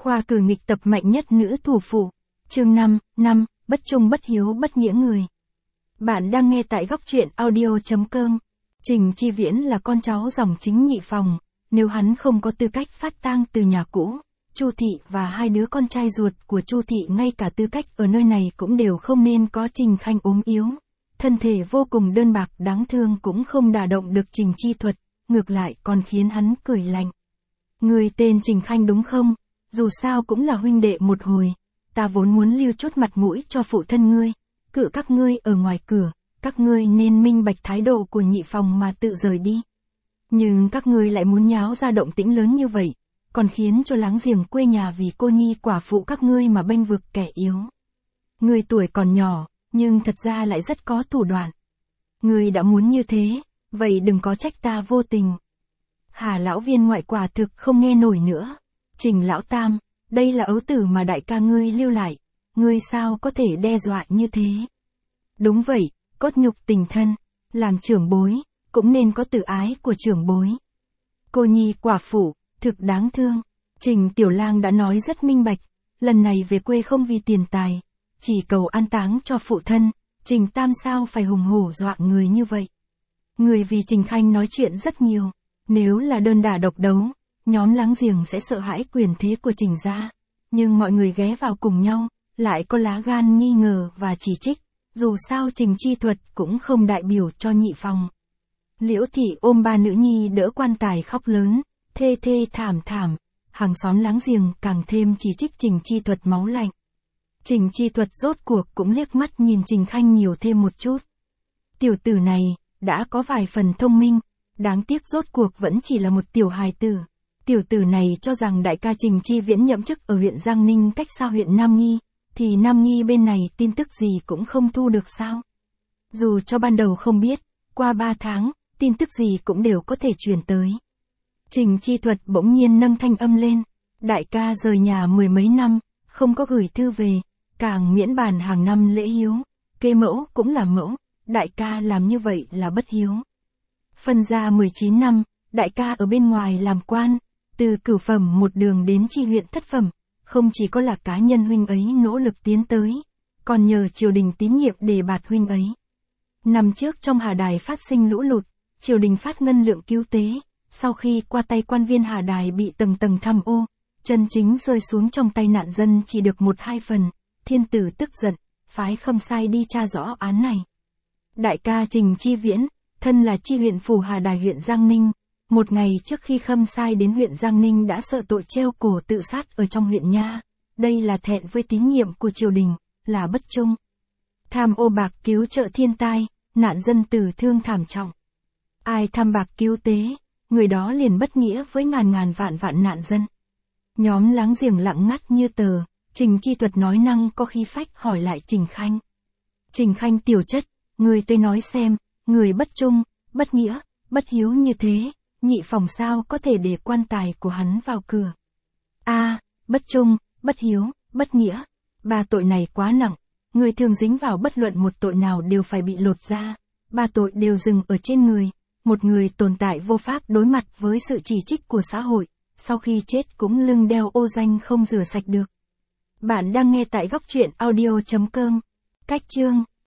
Khoa cử nghịch tập mạnh nhất nữ thủ phụ. Chương 5, bất trung bất hiếu bất nghĩa người. Bạn đang nghe tại góc truyện audio.com. Trình Chi Viễn là con cháu dòng chính Nhị Phòng, nếu hắn không có tư cách phát tang từ nhà cũ, Chu thị và hai đứa con trai ruột của Chu thị ngay cả tư cách ở nơi này cũng đều không nên có. Trình Khanh ốm yếu, thân thể vô cùng đơn bạc đáng thương cũng không đả động được Trình Chi Thuật, ngược lại còn khiến hắn cười lạnh. Người tên Trình Khanh đúng không? Dù sao cũng là huynh đệ một hồi, ta vốn muốn lưu chút mặt mũi cho phụ thân ngươi, cự các ngươi ở ngoài cửa, các ngươi nên minh bạch thái độ của Nhị Phòng mà tự rời đi. Nhưng các ngươi lại muốn nháo ra động tĩnh lớn như vậy, còn khiến cho láng giềng quê nhà vì cô nhi quả phụ các ngươi mà bênh vực kẻ yếu. Ngươi tuổi còn nhỏ, nhưng thật ra lại rất có thủ đoạn. Ngươi đã muốn như thế, vậy đừng có trách ta vô tình. Hà lão viên ngoại quả thực không nghe nổi nữa. Trình lão tam, đây là ấu tử mà đại ca ngươi lưu lại, ngươi sao có thể đe dọa như thế? Đúng vậy, cốt nhục tình thân, làm trưởng bối, cũng nên có tự ái của trưởng bối. Cô nhi quả phụ, thực đáng thương. Trình Tiểu Lang đã nói rất minh bạch, lần này về quê không vì tiền tài, chỉ cầu an táng cho phụ thân, Trình Tam sao phải hùng hổ dọa người như vậy? Người vì Trình Khanh nói chuyện rất nhiều, nếu là đơn đả độc đấu, nhóm láng giềng sẽ sợ hãi quyền thế của Trình gia, nhưng mọi người ghé vào cùng nhau, lại có lá gan nghi ngờ và chỉ trích, dù sao Trình Chi Thuật cũng không đại biểu cho Nhị Phòng. Liễu thị ôm ba nữ nhi đỡ quan tài khóc lớn, thê thê thảm thảm, hàng xóm láng giềng càng thêm chỉ trích Trình Chi Thuật máu lạnh. Trình Chi Thuật rốt cuộc cũng liếc mắt nhìn Trình Khanh nhiều thêm một chút. Tiểu tử này, đã có vài phần thông minh, đáng tiếc rốt cuộc vẫn chỉ là một tiểu hài tử. Tiểu tử này cho rằng đại ca Trình Chi Viễn nhậm chức ở huyện Giang Ninh cách xa huyện Nam Nghi, thì Nam Nghi bên này tin tức gì cũng không thu được sao. Dù cho ban đầu không biết, qua 3 tháng, tin tức gì cũng đều có thể truyền tới. Trình Chi Thuật bỗng nhiên nâng thanh âm lên, đại ca rời nhà 10 mấy năm, không có gửi thư về, càng miễn bàn hàng năm lễ hiếu, kê mẫu cũng là mẫu, đại ca làm như vậy là bất hiếu. Phân ra 19 năm, đại ca ở bên ngoài làm quan, từ cửu phẩm một đường đến chi huyện thất phẩm, không chỉ có là cá nhân huynh ấy nỗ lực tiến tới, còn nhờ triều đình tín nhiệm đề bạt huynh ấy. Năm trước trong Hà Đài phát sinh lũ lụt, triều đình phát ngân lượng cứu tế, sau khi qua tay quan viên Hà Đài bị tầng tầng tham ô, chân chính rơi xuống trong tay nạn dân chỉ được 1-2 phần, thiên tử tức giận, phái Khâm Sai đi tra rõ án này. Đại ca Trình Chi Viễn, thân là chi huyện phủ Hà Đài huyện Giang Ninh, một ngày trước khi Khâm Sai đến huyện Giang Ninh đã sợ tội treo cổ tự sát ở trong huyện nha, đây là thẹn với tín nhiệm của triều đình, là bất trung. Tham ô bạc cứu trợ thiên tai, nạn dân tử thương thảm trọng. Ai tham bạc cứu tế, người đó liền bất nghĩa với ngàn vạn nạn dân. Nhóm láng giềng lặng ngắt như tờ, Trình Chi Thuật nói năng có khí phách hỏi lại Trình Khanh. Trình Khanh tiểu chất, người tôi nói xem, người bất trung, bất nghĩa, bất hiếu như thế, Nhị Phòng sao có thể để quan tài của hắn vào cửa? Bất trung, bất hiếu, bất nghĩa, 3 tội này quá nặng, người thường dính vào bất luận một tội nào đều phải bị lột ra, 3 tội đều dừng ở trên người, một người tồn tại vô pháp đối mặt với sự chỉ trích của xã hội, sau khi chết cũng lưng đeo ô danh không rửa sạch được. Bạn đang nghe tại góc truyện audio.com. Cách chương